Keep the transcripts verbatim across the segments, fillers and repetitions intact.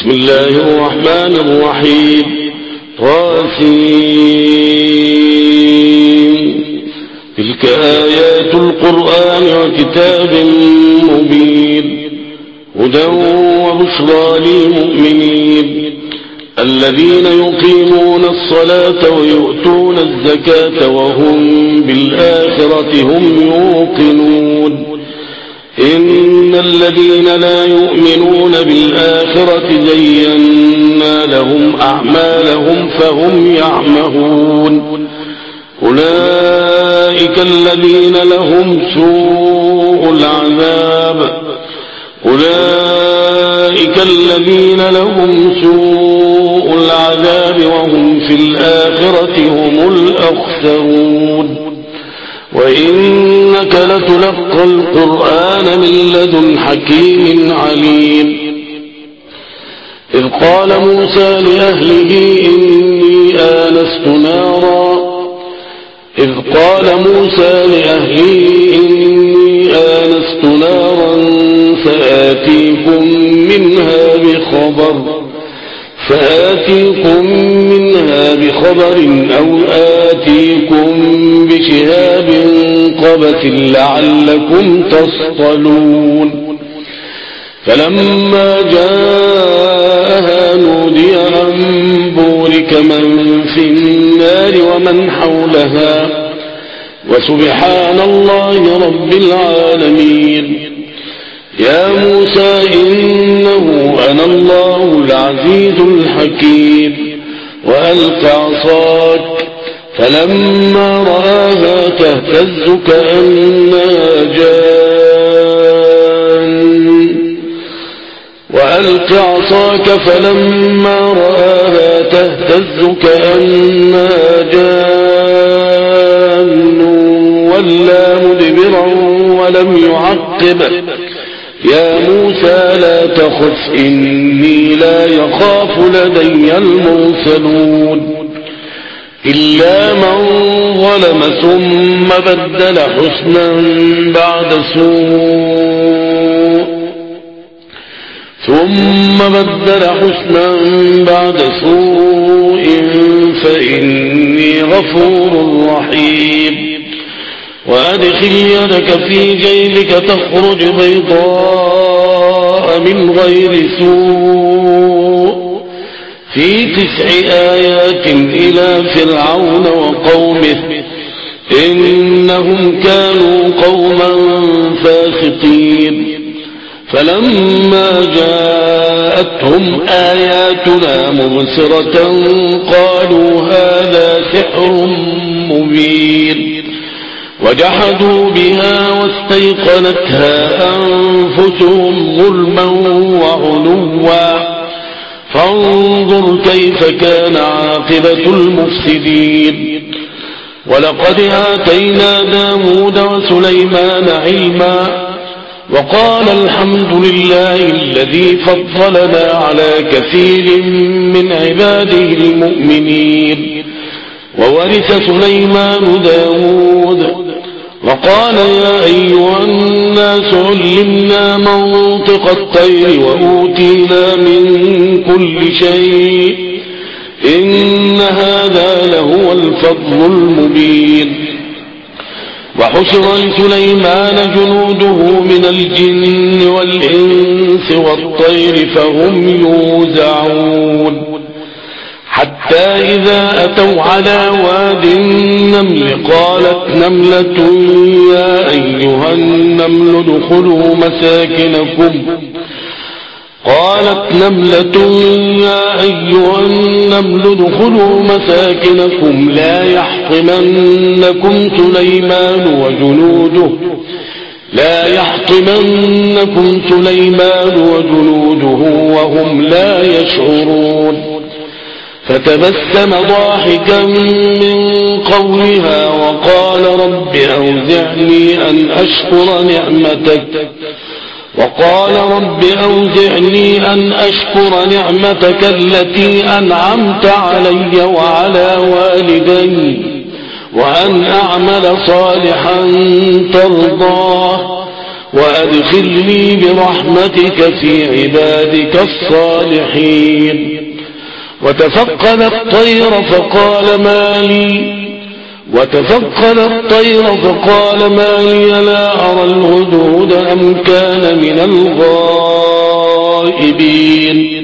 بسم الله الرحمن الرحيم. طاسين. تلك آيات القرآن وكتاب مبين هدى وبشرى للمؤمنين الذين يقيمون الصلاة ويؤتون الزكاة وهم بالآخرة هم يوقنون. إن الذين لا يؤمنون بالآخرة زينا لهم أعمالهم فهم يعمهون. أولئك الذين لهم سوء العذاب أولئك الذين لهم سوء العذاب وهم في الآخرة هم الأخسرون. وإنك لتلقى القرآن من لدن حكيم عليم. إذ قال موسى لأهله إني آنست نارا إذ قال موسى لأهله إني آنست نارا سآتيكم منها بخبر فآتيكم منها بخبر أو آتيكم بشهاب قبس لعلكم تصطلون. فلما جاءها نودي أن بورك من في النار ومن حولها وسبحان الله رب العالمين. يا موسى إنه أنا الله العزيز الحكيم وألق عصاك فلما رآها تهتز كأنها جان وألق عصاك فلما رآها تهتز كأنها جان ولا مدبرا ولم يعقب. يا موسى لا تخف إني لا يخاف لدي المرسلون. إلا من ظلم ثم بدل حسنا بعد سوء ثم بدل حسنا بعد سوء فإني غفور رحيم. وأدخل يدك في جيبك تخرج بيضاء من غير سوء في تسع آيات إلى فرعون وقومه إنهم كانوا قوما فاسقين. فلما جاءتهم آياتنا مبصرة قالوا هذا سحر مبين وجحدوا بها واستيقنتها أنفسهم ظلما وعلوا فانظر كيف كان عاقبة المفسدين. ولقد آتينا داود وسليمان علما وقال الحمد لله الذي فضلنا على كثير من عباده المؤمنين. وورث سليمان داود وقال يا أيها الناس علمنا منطق الطير وأوتينا من كل شيء إن هذا لهو الفضل المبين. وحشر لسليمان جنوده من الجن والإنس والطير فهم يوزعون حتى إذا أتوا على واد النمل قالت نملة يا أيها النمل ادخلوا مساكنكم قالت نملة يا أيها النمل ادخلوا مساكنكم لا يحطمنكم سليمان وجنوده لا يحطمنكم سليمان وجنوده وهم لا يشعرون. فتبسم ضاحكا من قولها وقال رب أوزعني أن أشكر نعمتك وقال رب أوزعني أن أشكر نعمتك التي أنعمت علي وعلى والدي وأن أعمل صالحا ترضاه وأدخلني برحمتك في عبادك الصالحين. وتفقد الطير فقال ما لي وتفقد الطير فقال ما لي لا أرى الهدهد أم كان من الغائبين.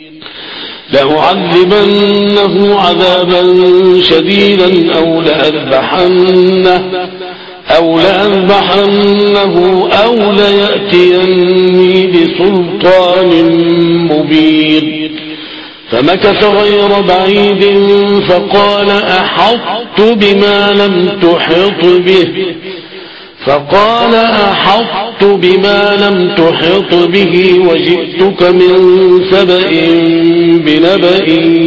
لأعذبنه عذابا شديدا أو لأذبحنه أو لأذبحنه أو ليأتيني بسلطان مبين. فمكث غير بعيد فقال أحطت بما لم تحط به فقال أحطت بما لم تحط به وجئتك من سبأ بنبأ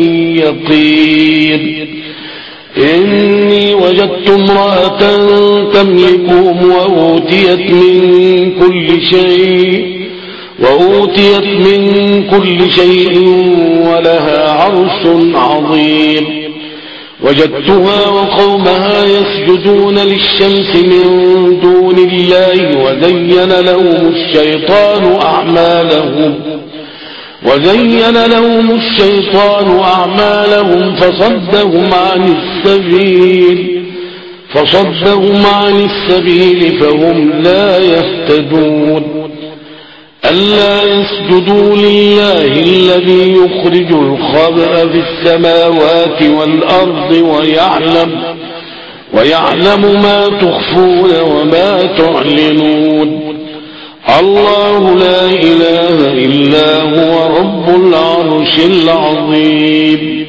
يقين. إني وجدت امرأة تملكهم وأوتيت من كل شيء وأوتيت من كل شيء ولها عرش عظيم. وجدتها وقومها يسجدون للشمس من دون الله وزين لهم الشيطان أعمالهم وزين لهم الشيطان أعمالهم فصدهم عن السبيل فصدهم عن السبيل فهم لا يهتدون. ألا يسجدوا لله الذي يخرج الخبأ في السماوات والأرض ويعلم ويعلم ما تخفون وما تعلنون. الله لا إله إلا هو رب العرش العظيم.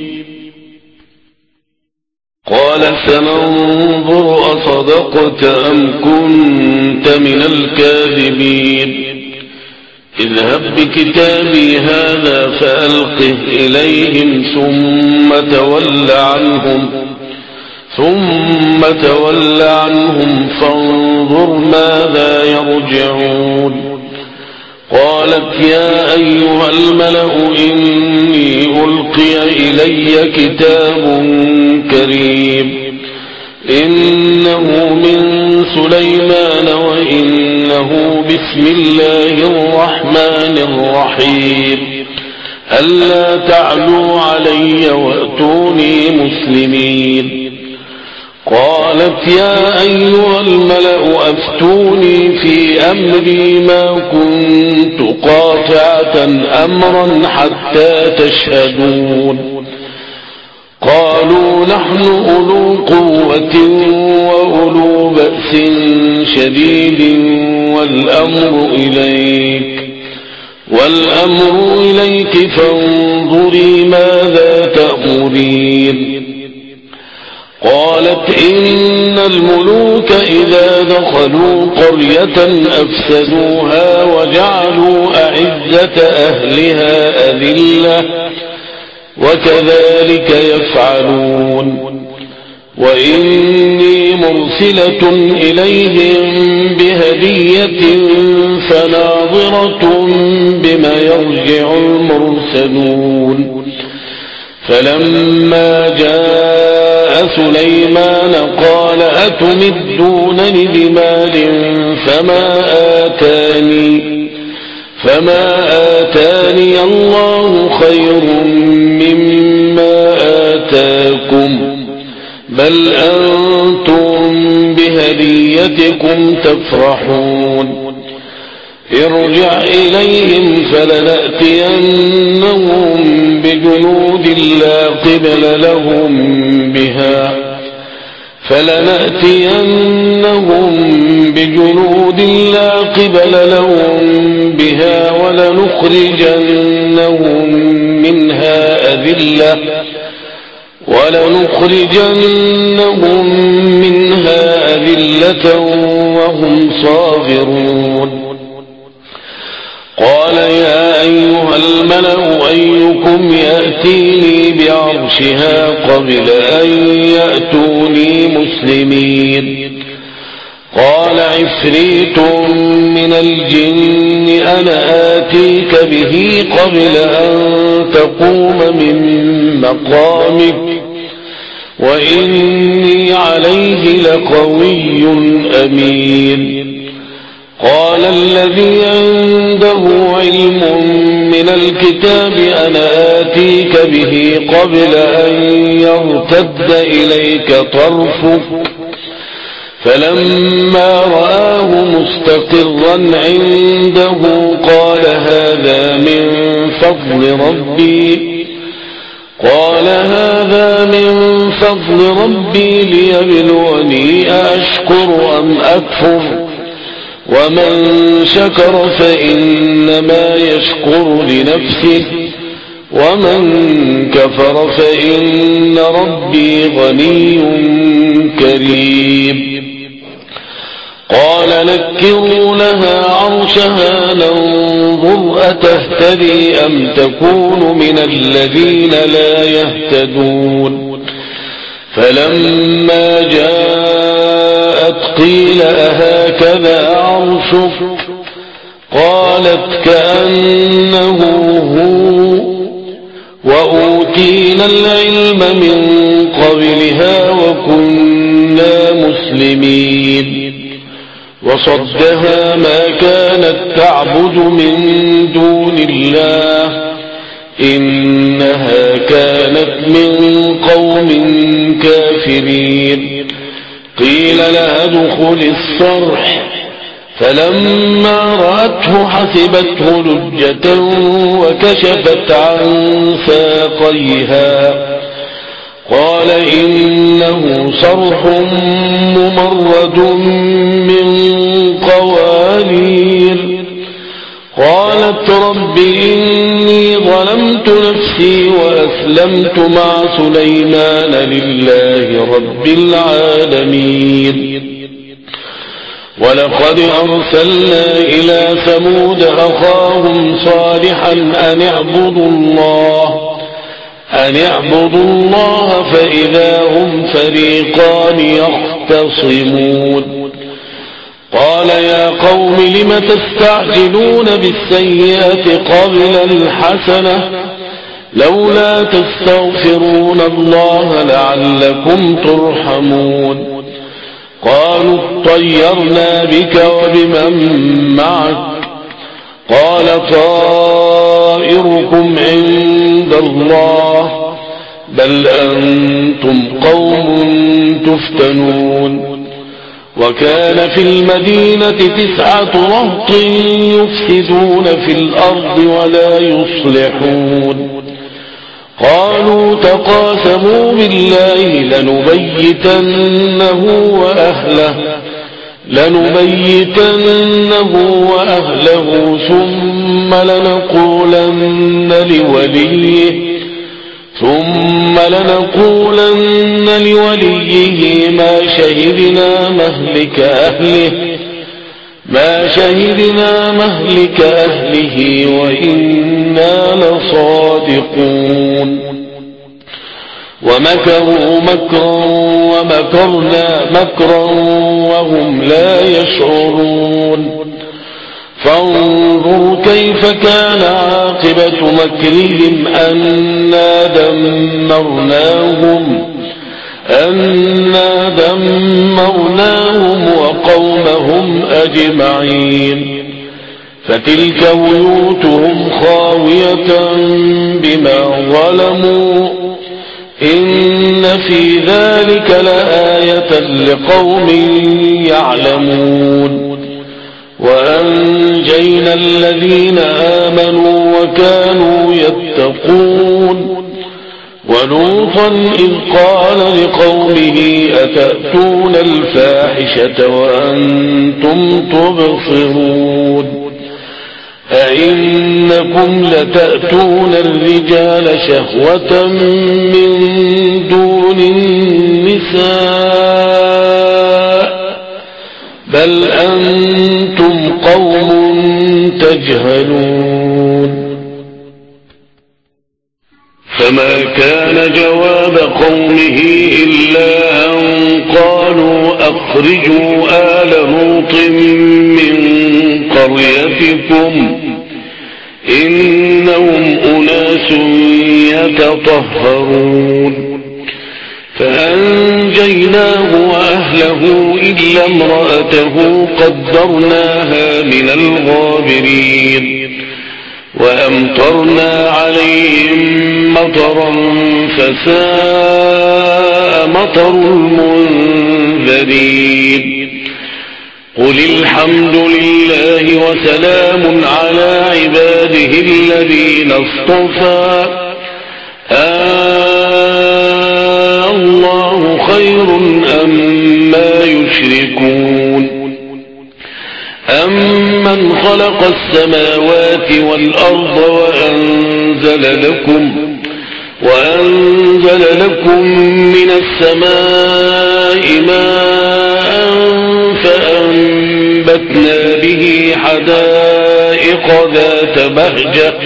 قال سننظر أصدقت أم كنت من الكاذبين. اذهب بكتابي هذا فألقه إليهم ثم تول عنهم ثم تول عنهم فانظر ماذا يرجعون. قالت يا أيها الملأ إني ألقي إلي كتاب كريم إنه من سليمان وإنه بسم الله الرحمن الرحيم ألا تعلوا علي وأتوني مسلمين. قالت يا أيها الملأ أفتوني في أمري ما كنت قاطعة أمرا حتى تشهدون. قالوا نحن أولو قوة وأولو بأس شديد والأمر إليك والأمر إليك فانظري ماذا تأمرين. قالت إن الملوك إذا دخلوا قرية أفسدوها وجعلوا أعزة أهلها أذلة وكذلك يفعلون. وإني مرسلة إليهم بهدية فناظرة بما يرجع المرسلون. فلما جاء سليمان قال أتمدونني بمال فما آتاني فما آتاني الله خير مما آتاكم بل أنتم بهديتكم تفرحون. ارجع إليهم فلنأتينهم بجنود لا قبل لهم بها فلنأتينهم بجنود لا قبل لهم بها ولنخرجنهم منها أذلة ولنخرجنهم منها أذلة وهم صاغرون. قال يا أيها الملأ أيكم يأتيني بعرشها قبل أن يأتوني مسلمين. قال عفريت من الجن أنا آتيك به قبل أن تقوم من مقامك وإني عليه لقوي أمين. قال الذي عنده علم من الكتاب أنا آتيك به قبل أن يرتد إليك طرفك فلما رآه مستقرا عنده قال هذا من فضل ربي قال هذا من فضل ربي ليبلوني أأشكر أم أكفر ومن شكر فإنما يشكر لنفسه ومن كفر فإن ربي غني كريم قال نكروا لها عرشها ننظر أتهتدي أم تكون من الذين لا يهتدون فلما جاءت قيل أهكذا عرشك قالت كأنه هو وأوتينا العلم من قبلها وكنا مسلمين وصدها ما كانت تعبد من دون الله إنها كانت من قوم كافرين قيل لها ادخل الصرح فلما رأته حسبته لجة وكشفت عن ساقيها قال إنه صرح ممرد من قوارير قالت رب إني ظلمت نفسي وأسلمت مع سليمان لله رب العالمين ولقد أرسلنا إلى ثمود أخاهم صالحا أن اعبدوا الله أن اعبدوا الله فإذا هم فريقان يختصمون قال يا قوم لم تستعجلون بالسيئة قبل الحسنة لولا تستغفرون الله لعلكم ترحمون قالوا اطيرنا بك وبمن معك قال طائركم عند الله بل أنتم قوم تفتنون وكان في المدينة تسعة رهط يفسدون في الأرض ولا يصلحون قالوا تقاسموا بالله لنبيتنه وأهله لنبيتنه وأهله ثم لنقولن لوليه ثم لنقولن لوليه ما شهدنا مهلك أهله ما شهدنا مهلك أهله وإنا لصادقون ومكروا مكرا ومكرنا مكرا وهم لا يشعرون فانظروا كيف كان عاقبة مكرهم أنا دمرناهم أنا دمرناهم وقومهم أجمعين فتلك بيوتهم خاوية بما ظلموا إن في ذلك لآية لقوم يعلمون وأنجينا الذين آمنوا وكانوا يتقون ولوطا إذ قال لقومه أتأتون الفاحشة وأنتم تبصرون أئنكم لتأتون الرجال شهوة من دون النساء بل أنتم قوم تجهلون فما كان جواب قومه إلا أن قالوا أخرجوا آل لوط من قريتكم إنهم أناس يتطهرون فأنجيناه وأهله أهله إلا امرأته قدرناها من الغابرين وأمطرنا عليهم مطرا فساء مطر المنذرين قل الحمد لله وسلام على عباده الذين اصطفى آه الله خير أما يشركون أمن خلق السماوات والأرض وأنزل لكم وأنزل لكم من السماء ماء فأنبتنا به حدائق ذات بهجة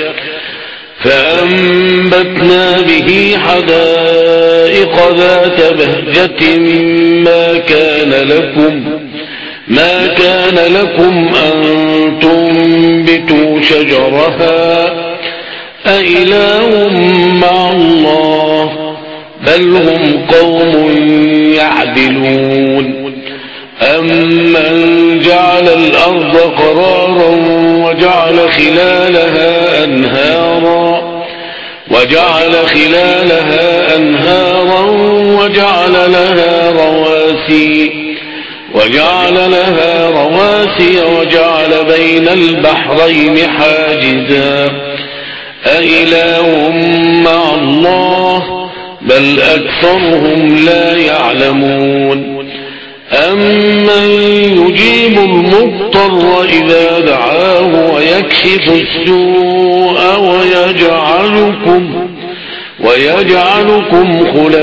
فأنبتنا به حدائق ذات بهجة ما كان لكم ما كان لكم أن تنبتوا شجرها أإله مع الله بل هم قوم يعدلون أمن جعل الأرض قرارا وجعل خلالها أنهارا وجعل خلالها أنهارا وجعل لها رواسي وجعل لها رواسي وجعل بين البحرين حاجزا أإله مع الله بل أكثرهم لا يعلمون أمن يجيب المضطر إذا دعاه ويكشف السوء ويجعلكم ويجعلكم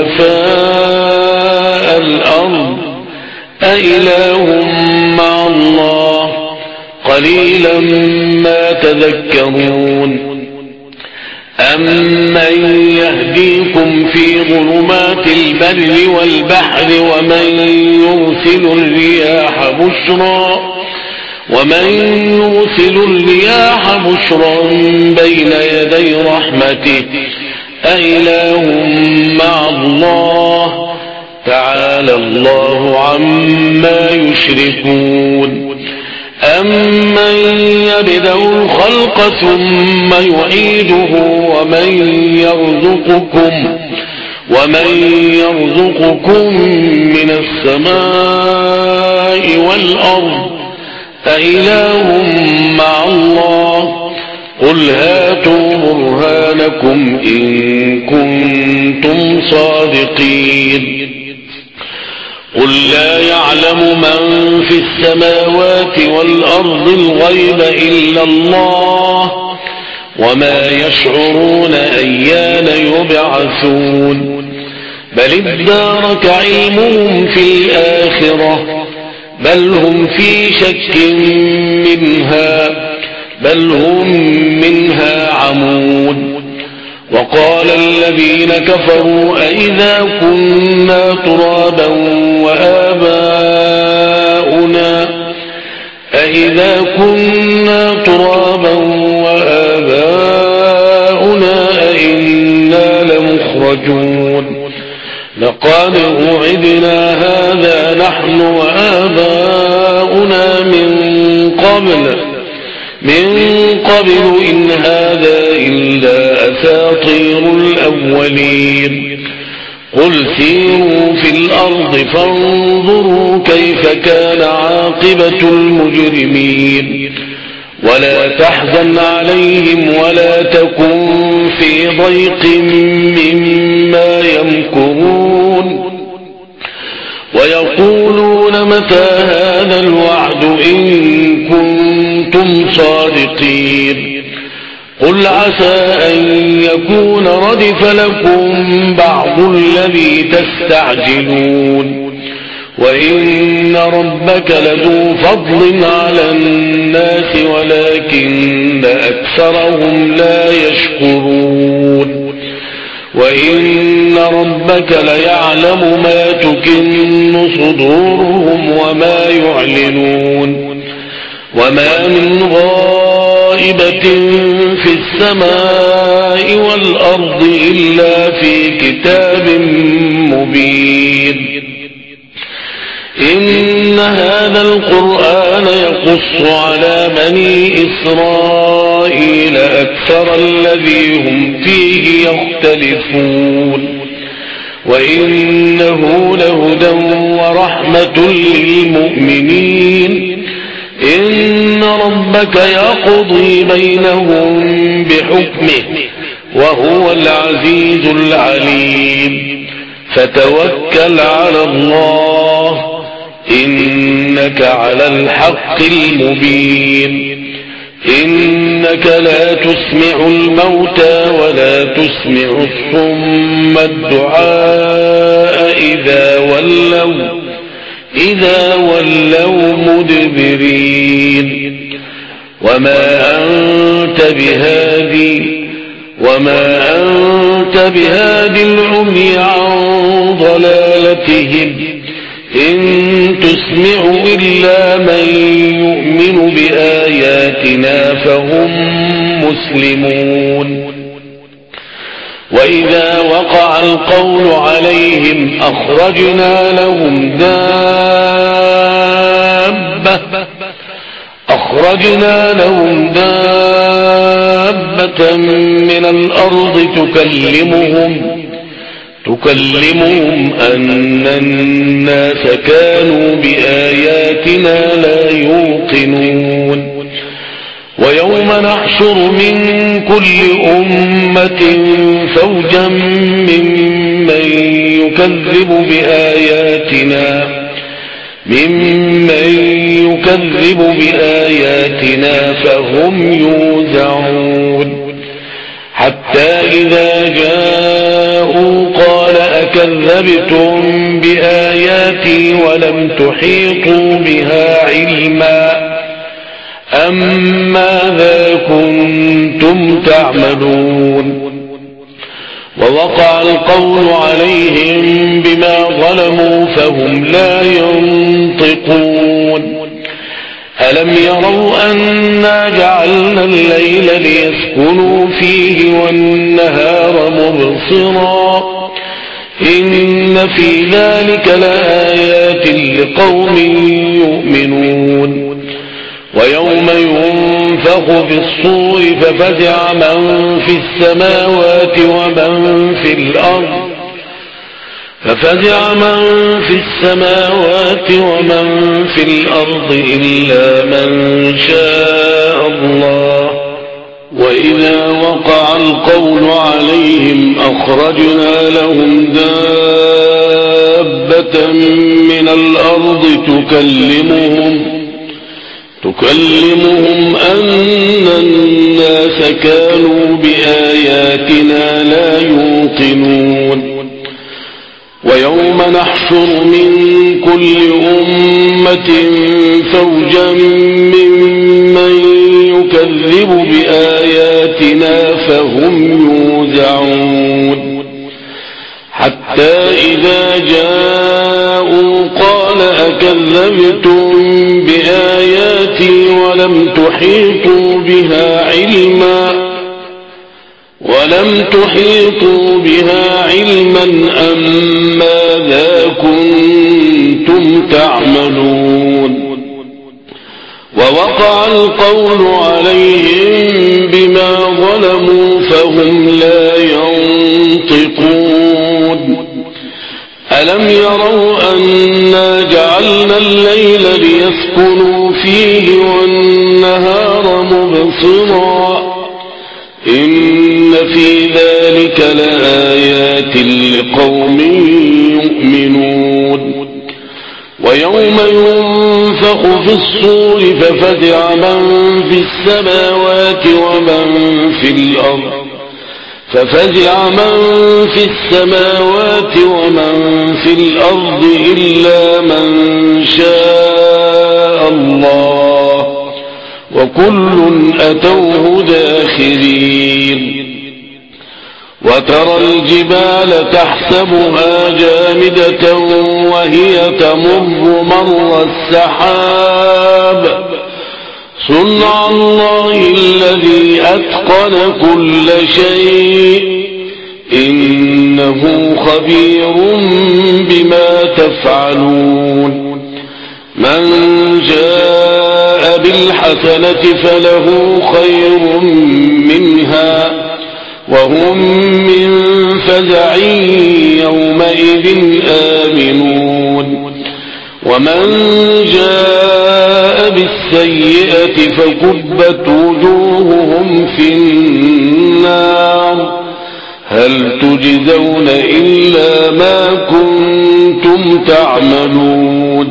خلفاء الأرض أإله مع الله قليلا ما تذكرون أمن يهديكم في ظلمات البر والبحر ومن يرسل الرياح بشرا ومن يرسل الرياح بشرا بين يدي رحمته أإله مع الله تعالى الله عما يشركون أمن يبدأ الخلق ثم يعيده ومن يرزقكم ومن يرزقكم من السماء والأرض أإله مع الله قل هاتوا برهانكم إن كنتم صادقين قل لا يعلم من في السماوات والأرض الغيب إلا الله وما يشعرون أيان يبعثون بل ادارك علمهم في الآخرة بل هم في شك منها بل هم منها عمون وقال الذين كفروا أئذا كنا ترابا وآباؤنا أئذا كنا ترابا وآباؤنا أئنا لمخرجون لقد وعدنا هذا نحن وآباؤنا من قبل من قبل إن هذا إلا أساطير الأولين قل سيروا في الأرض فانظروا كيف كان عاقبة المجرمين ولا تحزن عليهم ولا تكن في ضيق مما يمكرون ويقولون متى هذا الوعد إن كنتم صادقين قل عسى أن يكون ردف لكم بعض الذي تستعجلون وإن ربك لذو فضل على الناس ولكن أكثرهم لا يشكرون وإن ربك ليعلم ما تكن صدورهم وما يعلنون وما من غائبة في السماء والأرض إلا في كتاب مبين هذا القرآن يقص على بني إسرائيل أكثر الذي هم فيه يختلفون وإنه لهدى ورحمة للمؤمنين إن ربك يقضي بينهم بحكمه وهو العزيز العليم فتوكل على الله إنك على الحق المبين إنك لا تسمع الموتى ولا تسمع الصم الدعاء إذا ولوا إذا ولوا مدبرين وما أنت بهادي وما أنت بهادي العمي عن ضلالتهم إن تسمع إلا من يؤمن بآياتنا فهم مسلمون وإذا وقع القول عليهم أخرجنا لهم دابة أخرجنا لهم دابة من الأرض تكلمهم تكلمهم أن الناس كانوا بآياتنا لا يوقنون ويوم نحشر من كل أمة فوجا ممن يكذب بآياتنا ممن يكذب بآياتنا فهم يوزعون حتى إذا جاءوا قال أكذبتم بآياتي ولم تحيطوا بها علما أم ماذا كنتم تعملون ووقع القول عليهم بما ظلموا فهم لا ينطقون ألم يروا أنا جعلنا الليل ليسكنوا فيه والنهار مبصرا إن في ذلك لآيات لقوم يؤمنون ويوم ينفخ في الصور ففزع من في السماوات ومن في الأرض ففزع من في السماوات ومن في الأرض إلا من شاء الله وإذا وقع القول عليهم أخرجنا لهم دابة من الأرض تكلمهم تكلمهم أن الناس كانوا بآياتنا لا يوقنون ويوم نحشر من كل أمة فوجا ممن يكذب بآياتنا فهم يوزعون حتى إذا جاءوا قال أكذبتم بآياتي ولم تحيطوا بها علما ولم تحيطوا بها علما أم ماذا كنتم تعملون ووقع القول عليهم بما ظلموا فهم لا ينطقون ألم يروا أنا جعلنا الليل ليسكنوا فيه والنهار مبصرا إن في ذلك لآيات لقوم يؤمنون ويوم ينفخ في الصور ففزع من في السماوات ومن في الأرض ففزع من في السماوات ومن في الأرض إلا من شاء الله وكل أتوه داخرين وترى الجبال تحسبها جامدة وهي تمر مر السحاب صنع الله الذي أتقن كل شيء إنه خبير بما تفعلون من جاء بالحسنة فله خير منها وهم من فزع يومئذ آمنون ومن جاء بالسيئة فكبت وجوههم في النار هل تجزون إلا ما كنتم تعملون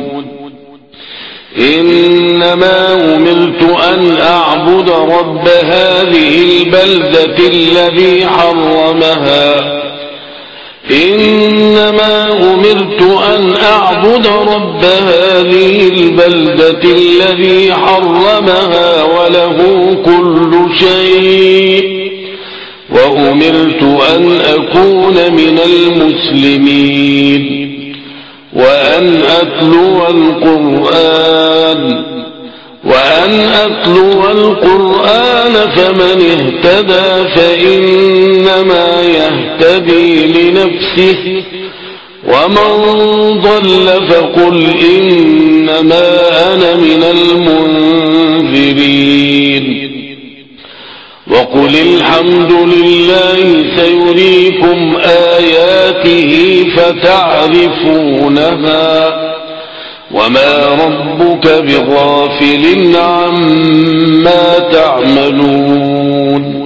إنما أمرت أن أعبد رب هذه البلدة الذي حرمها إنما أمرت أن أعبد رب هذه البلدة الذي حرمها وله كل شيء وأمرت أن أكون من المسلمين وأن أتلو القرآن وأن أتلو القرآن فمن اهتدى فإنما يهتدي لنفسه ومن ضل فقل إنما أنا من المنذرين وقل الحمد لله سيريكم آياته فتعرفونها وما ربك بغافل عما تعملون